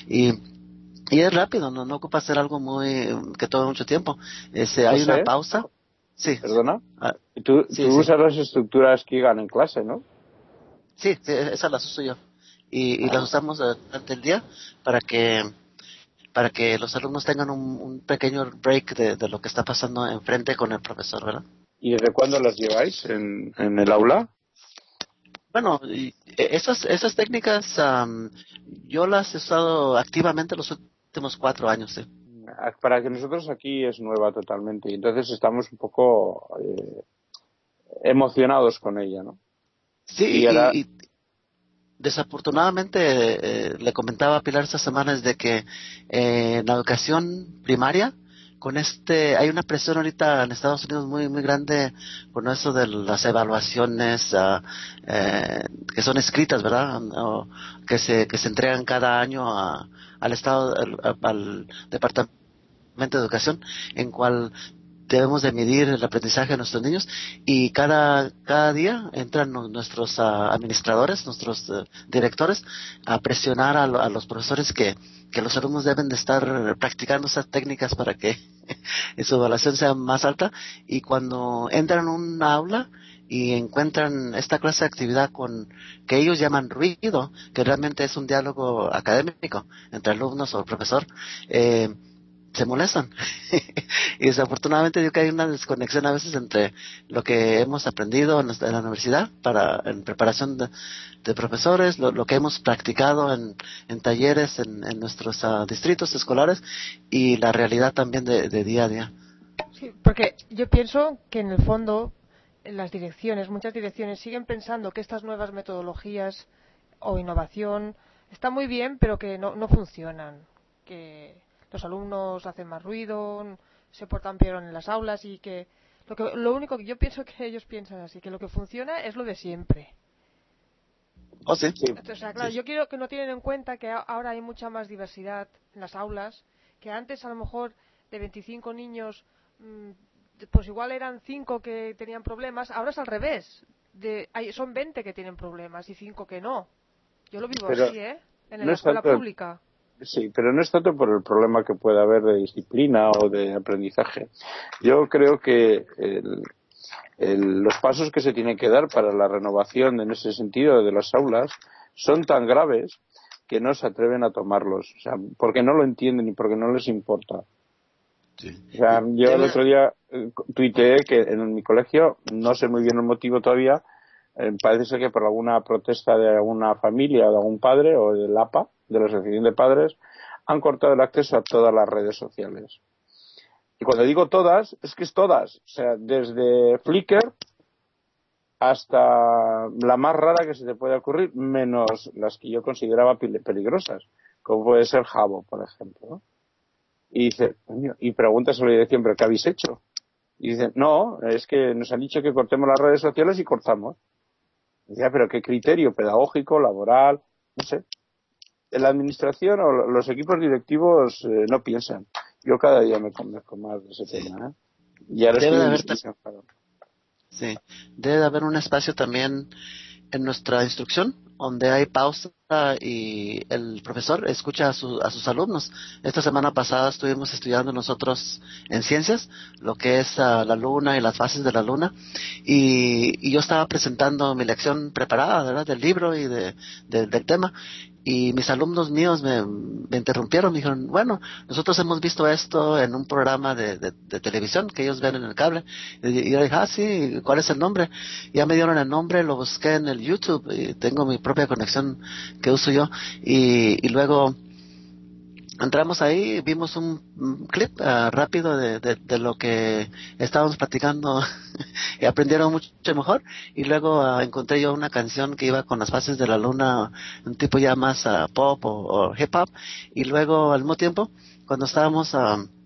Y es rápido, no ocupa hacer algo que tome mucho tiempo. Hay una José, pausa. Sí, sí. perdona. Tú Sí, sí. usas las estructuras Kigan en clase, ¿no? Sí, esas las uso yo. Y las usamos durante el día para que los alumnos tengan un pequeño break de lo que está pasando enfrente con el profesor, ¿verdad? ¿Y desde cuándo las lleváis en el aula? Bueno, esas técnicas yo las he usado activamente los últimos 4 años, sí. Para que nosotros aquí es nueva totalmente y entonces estamos un poco emocionados con ella, ¿no? Sí, Y ahora, y desafortunadamente le comentaba a Pilar estas semanas de que en la educación primaria hay una presión ahorita en Estados Unidos muy muy grande con eso de las evaluaciones que son escritas, ¿verdad? O que se entregan cada año al estado al departamento de educación, en cual debemos de medir el aprendizaje de nuestros niños, y cada día entran nuestros administradores, nuestros directores, a presionar a los profesores que los alumnos deben de estar practicando esas técnicas para que su evaluación sea más alta, y cuando entran a un aula y encuentran esta clase de actividad que ellos llaman ruido, que realmente es un diálogo académico entre alumnos o el profesor, se molestan. Y desafortunadamente digo que hay una desconexión a veces entre lo que hemos aprendido en la universidad en preparación de profesores, lo que hemos practicado en talleres en nuestros distritos escolares, y la realidad también de día a día. Sí, porque yo pienso que en el fondo en muchas direcciones siguen pensando que estas nuevas metodologías o innovación están muy bien, pero que no funcionan, que los alumnos hacen más ruido, se portan peor en las aulas, y que lo único que yo pienso que ellos piensan así, que lo que funciona es lo de siempre. Oh, sí. sí, O sea, claro, Sí. yo quiero que no tienen en cuenta que ahora hay mucha más diversidad en las aulas, que antes a lo mejor de 25 niños, pues igual eran 5 que tenían problemas, ahora es al revés. Son 20 que tienen problemas y 5 que no. Yo lo vivo pero así, ¿eh? En no la es escuela tanto pública. sí, pero no es tanto por el problema que pueda haber de disciplina o de aprendizaje. Yo creo que los pasos que se tienen que dar para la renovación en ese sentido de las aulas son tan graves que no se atreven a tomarlos, o sea, porque no lo entienden y porque no les importa. Sí. O sea, yo el otro día tuiteé que en mi colegio, no sé muy bien el motivo todavía, parece ser que por alguna protesta de alguna familia o de algún padre o del APA, de la Asociación de Padres, han cortado el acceso a todas las redes sociales. Y cuando digo todas, es que es todas. O sea, desde Flickr hasta la más rara que se te puede ocurrir, menos las que yo consideraba peligrosas, como puede ser Jabo, por ejemplo, ¿no? Y dice, y preguntas a la dirección, ¿pero qué habéis hecho? Y dicen, no, es que nos han dicho que cortemos las redes sociales y cortamos. Y decía, pero qué criterio pedagógico, laboral, no sé. la administración o los equipos directivos no piensan. Yo cada día me convenzco más de ese tema, ¿eh? Y ahora Debe estoy de en haber, discusión, claro. sí, debe de haber un espacio también en nuestra instrucción donde hay pausa y el profesor escucha a sus alumnos. Esta semana pasada estuvimos estudiando nosotros en ciencias lo que es la luna y las fases de la luna y yo estaba presentando mi lección preparada, ¿verdad? Del libro y del tema y mis alumnos míos me interrumpieron, me dijeron, bueno, nosotros hemos visto esto en un programa de televisión que ellos ven en el cable y yo dije, sí, ¿cuál es el nombre? Ya me dieron el nombre, lo busqué en el YouTube y tengo mi propia conexión que uso yo y luego entramos ahí, vimos un clip rápido de lo que estábamos platicando y aprendieron mucho mejor y luego encontré yo una canción que iba con las fases de la luna, un tipo ya más pop o hip hop y luego al mismo tiempo cuando estábamos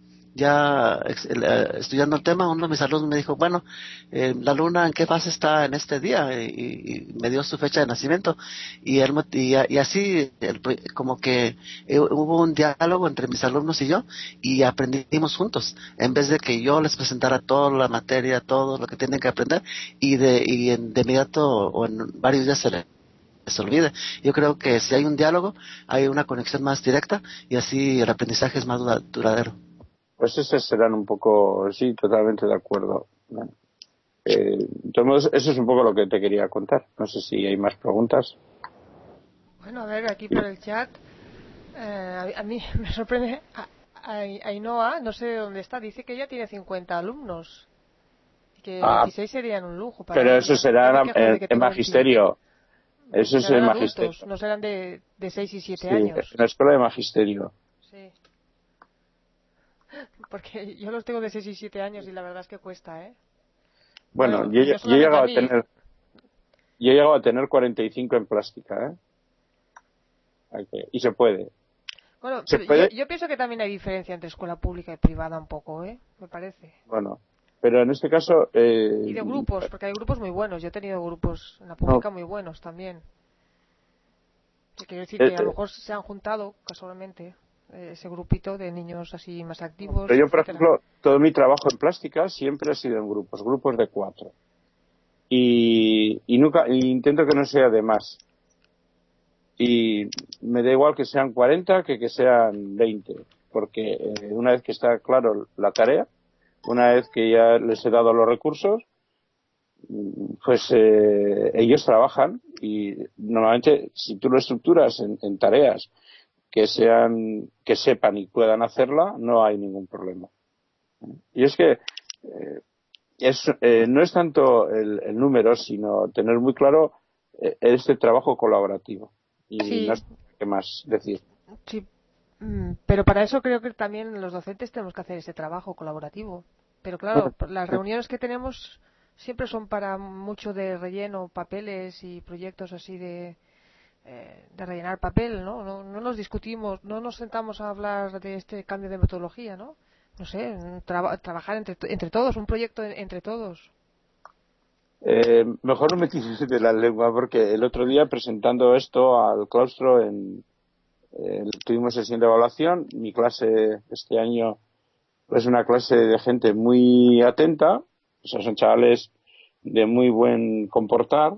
estudiando el tema, uno de mis alumnos me dijo, bueno, la luna en qué fase está en este día y me dio su fecha de nacimiento y así como que hubo un diálogo entre mis alumnos y yo y aprendimos juntos en vez de que yo les presentara toda la materia, todo lo que tienen que aprender de inmediato o en varios días se olvide. Yo creo que si hay un diálogo, hay una conexión más directa y así el aprendizaje es más duradero. Pues ese serán un poco, sí, totalmente de acuerdo. Bueno, de todos modos, eso es un poco lo que te quería contar. No sé si hay más preguntas. Bueno, a ver, aquí por el chat, a mí me sorprende, Ainhoa, no sé dónde está, dice que ella tiene 50 alumnos y que 26 serían un lujo para pero ella. eso Yo me será quejo de que en tengo 28. magisterio. Eso es Serán en adultos, magisterio. no serán de 6 y 7 Sí, en años. la escuela de magisterio. Sí, porque yo los tengo de 6 y 7 años y la verdad es que cuesta, ¿eh? Bueno, Bueno, yo, y no yo he solamente a llegado a mí. tener, yo he llegado a tener 45 en plástica, ¿eh? Y se puede. Bueno, Se pero puede, yo pienso que también hay diferencia entre escuela pública y privada un poco, ¿eh? Me parece. bueno, pero en este caso, Y de grupos, porque hay grupos muy buenos. Yo he tenido grupos en la no, pública muy buenos también. Que quiero decir eh, que a lo mejor se han juntado casualmente ese grupito de niños así más activos, pero yo, por etcétera. ejemplo, todo mi trabajo en plástica siempre ha sido en grupos de 4. Y nunca, y intento que no sea de más. Y me da igual que sean 40 que sean 20, porque una vez que está claro la tarea, una vez que ya les he dado los recursos, pues ellos trabajan y normalmente si tú lo estructuras en tareas que sepan y puedan hacerla, no hay ningún problema. Y es que no es tanto el número, sino tener muy claro este trabajo colaborativo. Y no Sí, sé qué más decir. sí. Pero para eso creo que también los docentes tenemos que hacer ese trabajo colaborativo. Pero claro, las reuniones que tenemos siempre son para mucho de relleno, papeles y proyectos así de rellenar papel, ¿no? No nos discutimos, no nos sentamos a hablar de este cambio de metodología, ¿no? No sé, trabajar entre todos, un proyecto entre todos. Mejor no me tires de la lengua porque el otro día presentando esto al claustro tuvimos sesión de evaluación. Mi clase este año es una clase de gente muy atenta, o sea, son chavales de muy buen comportar,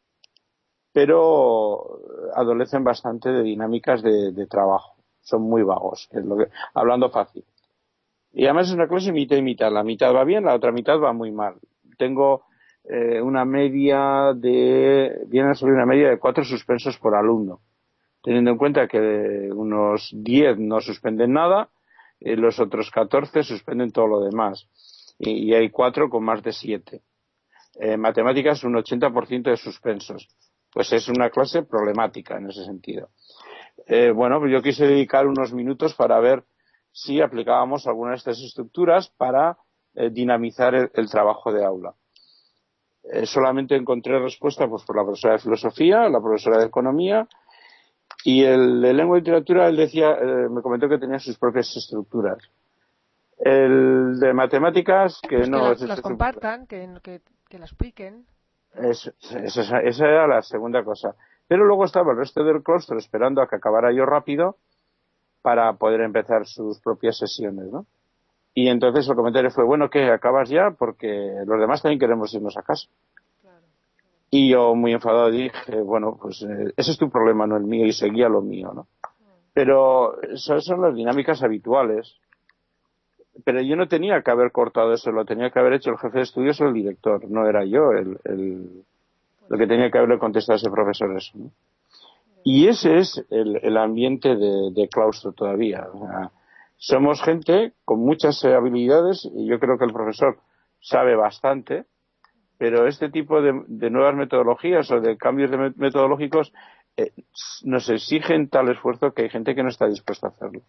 pero adolecen bastante de dinámicas de trabajo. Son muy vagos, es lo que, hablando fácil. Y además es una clase mitad y mitad. La mitad va bien, la otra mitad va muy mal. Tengo una media viene a salir una media de 4 suspensos por alumno, teniendo en cuenta que unos 10 no suspenden nada, los otros 14 suspenden todo lo demás. Y hay 4 con más de 7. Matemáticas un 80% de suspensos. Pues es una clase problemática en ese sentido. Bueno, pues yo quise dedicar unos minutos para ver si aplicábamos alguna de estas estructuras para dinamizar el trabajo de aula. Solamente encontré respuesta pues por la profesora de filosofía, la profesora de economía y el de lengua y literatura. Él decía, me comentó que tenía sus propias estructuras. El de matemáticas, que Pues que no es las compartan, que la expliquen. esa era la segunda cosa. Pero luego estaba el resto del claustro esperando a que acabara yo rápido para poder empezar sus propias sesiones, ¿no? Y entonces el comentario fue, bueno, ¿qué? ¿Acabas ya? Porque los demás también queremos irnos a casa. Y yo, muy enfadado, dije, bueno, pues ese es tu problema, no el mío, y seguía lo mío, ¿no? Pero esas son las dinámicas habituales. Pero yo no tenía que haber cortado eso, lo tenía que haber hecho el jefe de estudios o el director, no era yo lo que tenía que haberle contestado a ese profesor eso, ¿no? Y ese es el ambiente de claustro todavía. O sea, somos gente con muchas habilidades y yo creo que el profesor sabe bastante, pero este tipo de nuevas metodologías o de cambios metodológicos nos exigen tal esfuerzo que hay gente que no está dispuesta a hacerlo.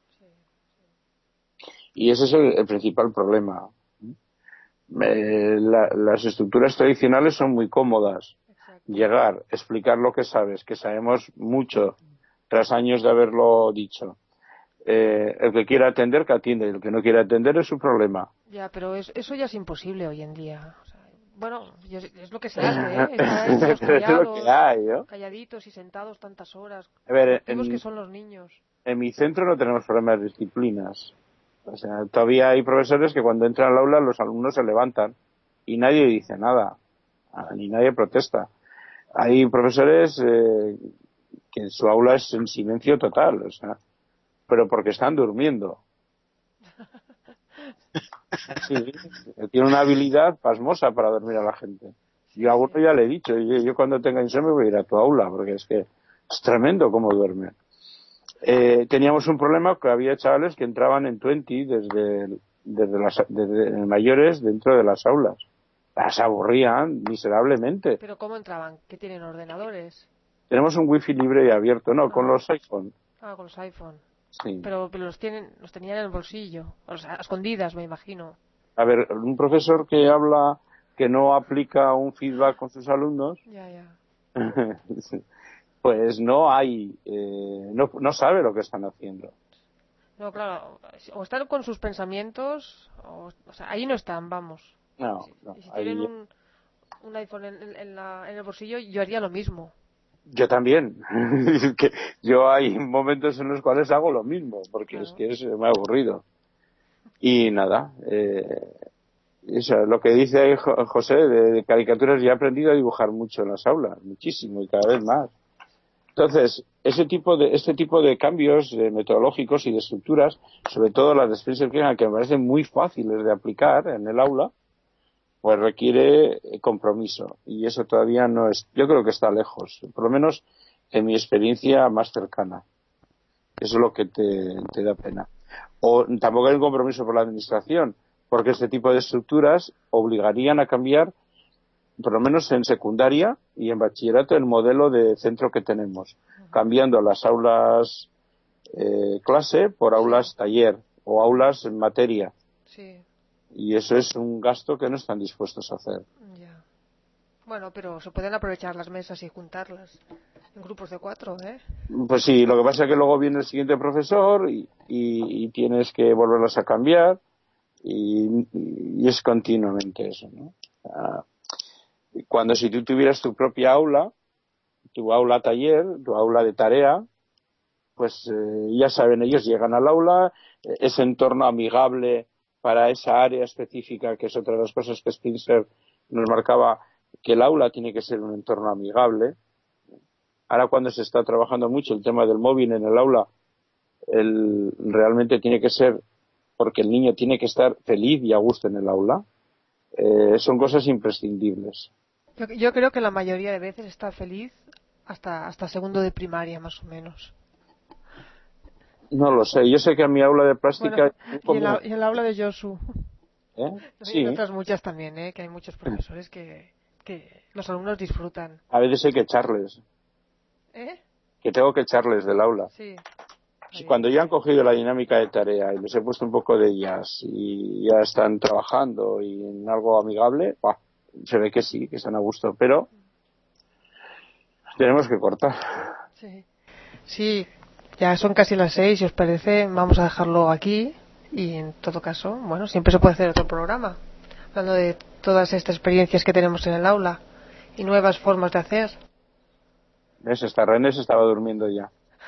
Y ese es el principal problema. Las estructuras tradicionales son muy cómodas. Llegar, explicar lo que sabes, que sabemos mucho tras años de haberlo dicho. El que quiera atender, que atiende. El que no quiera atender es su problema. Ya, pero eso ya es imposible hoy en día. O sea, bueno, es lo que se hace, ¿eh? Estar ahí todos Es lo que hay, ¿no? calladitos y sentados tantas horas. A ver, Activos que son los niños. En mi centro no tenemos problemas de disciplinas. O sea, todavía hay profesores que cuando entran al aula los alumnos se levantan y nadie dice nada, ni nadie protesta. Hay profesores que en su aula es en silencio total, o sea, pero porque están durmiendo. Sí, tiene una habilidad pasmosa para dormir a la gente. Yo a alguno ya le he dicho, yo cuando tenga insomnio voy a ir a tu aula, porque es que es tremendo cómo duerme. Teníamos un problema que había chavales que entraban en 20 desde mayores dentro de las aulas. Las aburrían miserablemente. ¿Pero cómo entraban? ¿Que tienen ordenadores? Tenemos un wifi libre y abierto, no, con los iPhone. Ah, con los iPhone. Sí. Pero los tenían en el bolsillo, o sea, a escondidas, me imagino. A ver, un profesor que habla, que no aplica un feedback con sus alumnos, Ya. pues no hay, no sabe lo que están haciendo. No, claro, o están con sus pensamientos, o sea, ahí no están, vamos. No, si tienen un iPhone en el bolsillo, yo haría lo mismo. Yo también. Que yo hay momentos en los cuales hago lo mismo, porque claro. Es que es muy aburrido. Y nada, eso, lo que dice ahí José de caricaturas, ya he aprendido a dibujar mucho en las aulas, muchísimo y cada vez más. Entonces, este tipo de cambios metodológicos y de estructuras, sobre todo las de Spencer Keenan, que me parecen muy fáciles de aplicar en el aula, pues requiere compromiso. Y eso todavía no es, yo creo que está lejos, por lo menos en mi experiencia más cercana. Eso es lo que te da pena. O tampoco hay un compromiso por la administración, porque este tipo de estructuras obligarían a cambiar, por lo menos en secundaria y en bachillerato, el modelo de centro que tenemos, cambiando las aulas clase por aulas taller o aulas en materia. Sí. Y eso es un gasto que no están dispuestos a hacer. Ya. Bueno, pero se pueden aprovechar las mesas y juntarlas en grupos de 4, ¿eh? Pues sí, lo que pasa es que luego viene el siguiente profesor y tienes que volverlas a cambiar y es continuamente eso, ¿no? Cuando si tú tuvieras tu propia aula, tu aula taller, tu aula de tarea, pues ya saben, ellos llegan al aula, ese entorno amigable para esa área específica, que es otra de las cosas que Spencer nos marcaba, que el aula tiene que ser un entorno amigable. Ahora cuando se está trabajando mucho el tema del móvil en el aula, realmente tiene que ser porque el niño tiene que estar feliz y a gusto en el aula. Son cosas imprescindibles. Yo creo que la mayoría de veces está feliz hasta segundo de primaria, más o menos. No lo sé. Yo sé que en mi aula de plástica... Bueno, y en la aula de Josu. Sí. Y en otras muchas también, que hay muchos profesores que los alumnos disfrutan. A veces hay que echarles. Que tengo que echarles del aula. Sí. Cuando ya han cogido la dinámica de tarea y les he puesto un poco de ellas y ya están trabajando y en algo amigable, se ve que sí, que están a gusto, pero tenemos que cortar. Sí, ya son casi las 6, si os parece, vamos a dejarlo aquí y en todo caso, bueno, siempre se puede hacer otro programa, hablando de todas estas experiencias que tenemos en el aula y nuevas formas de hacer. ¿Ves? Esta René se estaba durmiendo ya.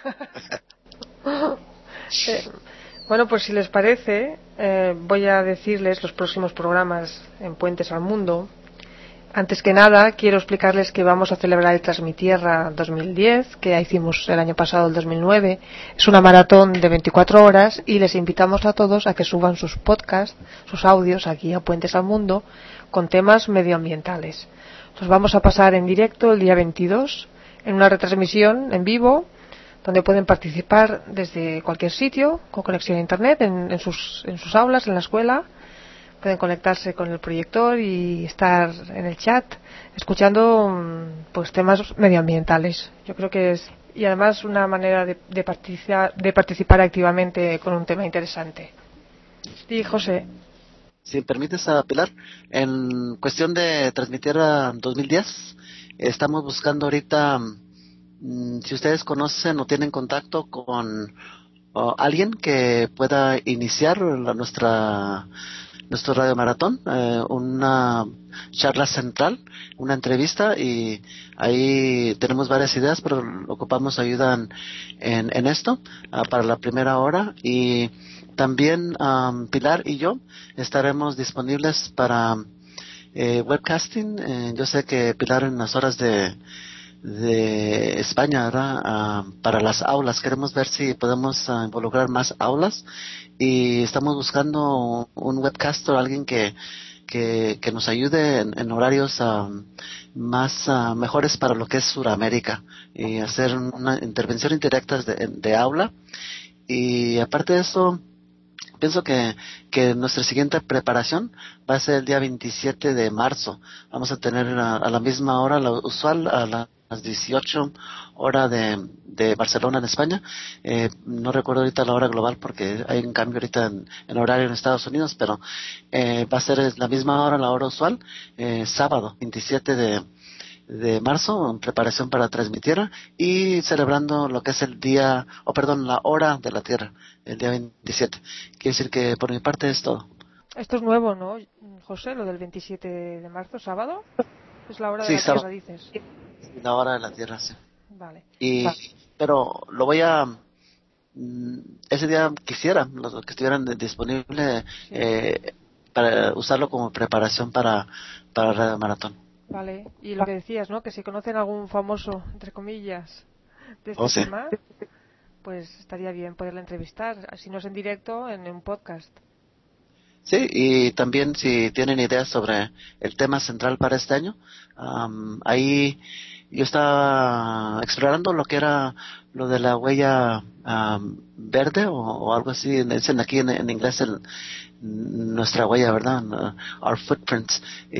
Bueno, pues si les parece, voy a decirles los próximos programas en Puentes al Mundo. Antes que nada, quiero explicarles que vamos a celebrar el Transmitierra 2010, que ya hicimos el año pasado, el 2009. Es una maratón de 24 horas y les invitamos a todos a que suban sus podcasts, sus audios aquí a Puentes al Mundo con temas medioambientales. Los vamos a pasar en directo el día 22 en una retransmisión en vivo donde pueden participar desde cualquier sitio con conexión a internet en sus aulas, en la escuela. Pueden conectarse con el proyector y estar en el chat escuchando pues temas medioambientales. Yo creo que es, y además una manera de participar activamente con un tema interesante. Sí, José. Si me permites, Pilar, en cuestión de transmitir a 2010, estamos buscando ahorita, si ustedes conocen o tienen contacto con alguien que pueda iniciar nuestro radio maratón, una charla central, una entrevista, y ahí tenemos varias ideas, pero ocupamos ayuda en esto para la primera hora. Y también Pilar y yo estaremos disponibles para webcasting. Yo sé que Pilar en las horas de España, ¿verdad? Para las aulas, queremos ver si podemos involucrar más aulas, y estamos buscando un webcaster, alguien que nos ayude en horarios más mejores para lo que es Sudamérica, y hacer una intervención indirecta de aula. Y aparte de eso, pienso que nuestra siguiente preparación va a ser el día 27 de marzo. Vamos a tener a la misma hora, la usual, a las 18 hora de Barcelona, en España. No recuerdo ahorita la hora global porque hay un cambio ahorita en horario en Estados Unidos, pero va a ser la misma hora, la hora usual, sábado 27 de marzo, en preparación para Transmitierra y celebrando lo que es la hora de la Tierra, el día 27. Quiere decir que por mi parte es todo. Esto es nuevo, ¿no, José? Lo del 27 de marzo, sábado. Es la hora de Sí, la Tierra, dices. la hora de la Tierra, sí. Vale. Pero lo voy a... ese día quisiera los que estuvieran disponibles, Sí. Para usarlo como preparación para Radio Maratón. Vale, y lo que decías, ¿no? Que si conocen algún famoso, entre comillas, de este Sí. tema, pues estaría bien poderle entrevistar, si no es en directo, en un podcast. Sí, y también si tienen ideas sobre el tema central para este año, ahí yo estaba explorando lo que era lo de la huella verde o algo así, dicen aquí en inglés nuestra huella, ¿verdad? Our footprints,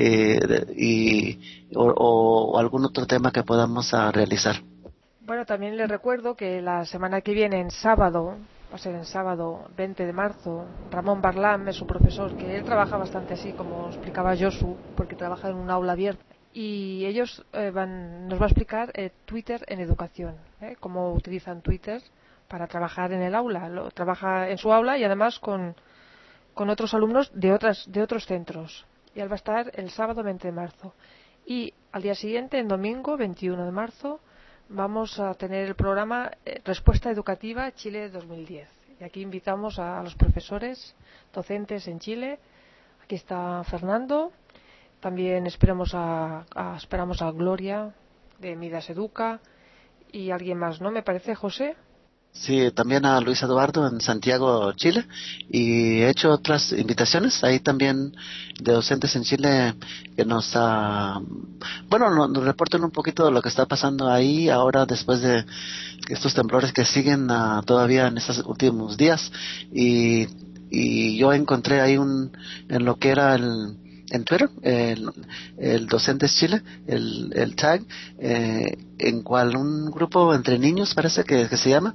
o algún otro tema que podamos realizar. Bueno, también les recuerdo que la semana que viene, en sábado, va a ser en sábado 20 de marzo, Ramón Barlam es un profesor que él trabaja bastante así, como explicaba Josu, porque trabaja en un aula abierta. Y ellos nos va a explicar Twitter en educación, cómo utilizan Twitter para trabajar en el aula. Lo trabaja en su aula y además con otros alumnos de otros centros. Y él va a estar el sábado 20 de marzo. Y al día siguiente, en domingo 21 de marzo, vamos a tener el programa Respuesta Educativa Chile 2010. Y aquí invitamos a los profesores, docentes en Chile. Aquí está Fernando. También esperamos a Gloria de Midas Educa y alguien más, ¿no? Me parece, José. Sí, también a Luis Eduardo en Santiago, Chile, y he hecho otras invitaciones ahí también de docentes en Chile que nos reporten un poquito de lo que está pasando ahí ahora después de estos temblores que siguen todavía en estos últimos días. Y yo encontré ahí en lo que era en Twitter, el Docentes Chile, el tag, en cual un grupo entre niños, parece que se llama,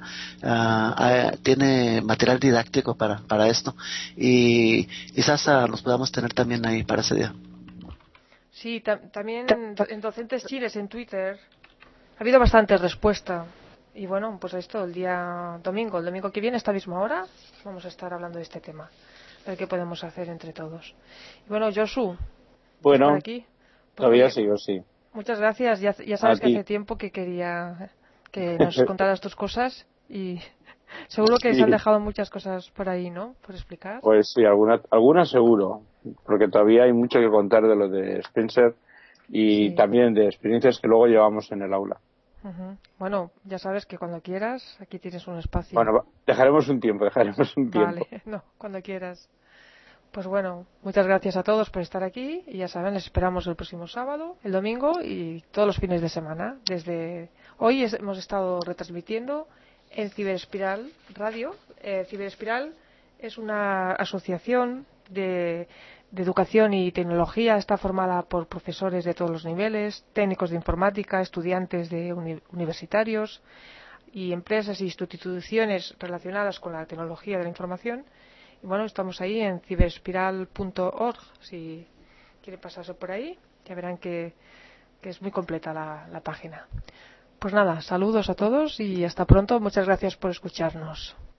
tiene material didáctico para esto, y quizás los podamos tener también ahí para ese día. Sí, también en Docentes Chiles, en Twitter, ha habido bastante respuesta. Y bueno, pues esto, el domingo que viene, a esta misma hora, vamos a estar hablando de este tema. A ver qué podemos hacer entre todos. Y bueno, Josu, bueno, por aquí. Pues todavía sí. Muchas gracias. Ya sabes A que ti. hace tiempo que quería que nos contaras tus cosas y seguro que se han Sí, dejado muchas cosas por ahí, ¿no? Por explicar. pues sí, alguna seguro, porque todavía hay mucho que contar de lo de Spencer y Sí. también de experiencias que luego llevamos en el aula. Ujú. Bueno, ya sabes que cuando quieras, aquí tienes un espacio. Bueno, dejaremos un tiempo, dejaremos un Vale, tiempo. no, cuando quieras. Pues bueno, muchas gracias a todos por estar aquí y ya saben, les esperamos el próximo sábado, el domingo y todos los fines de semana. Desde hoy hemos estado retransmitiendo en Ciberespiral Radio. Ciberespiral es una asociación de educación y tecnología. Está formada por profesores de todos los niveles, técnicos de informática, estudiantes de universitarios y empresas e instituciones relacionadas con la tecnología de la información. Y bueno, estamos ahí en ciberespiral.org. Si quieren pasarse por ahí, ya verán que es muy completa la página. Pues nada, saludos a todos y hasta pronto. Muchas gracias por escucharnos.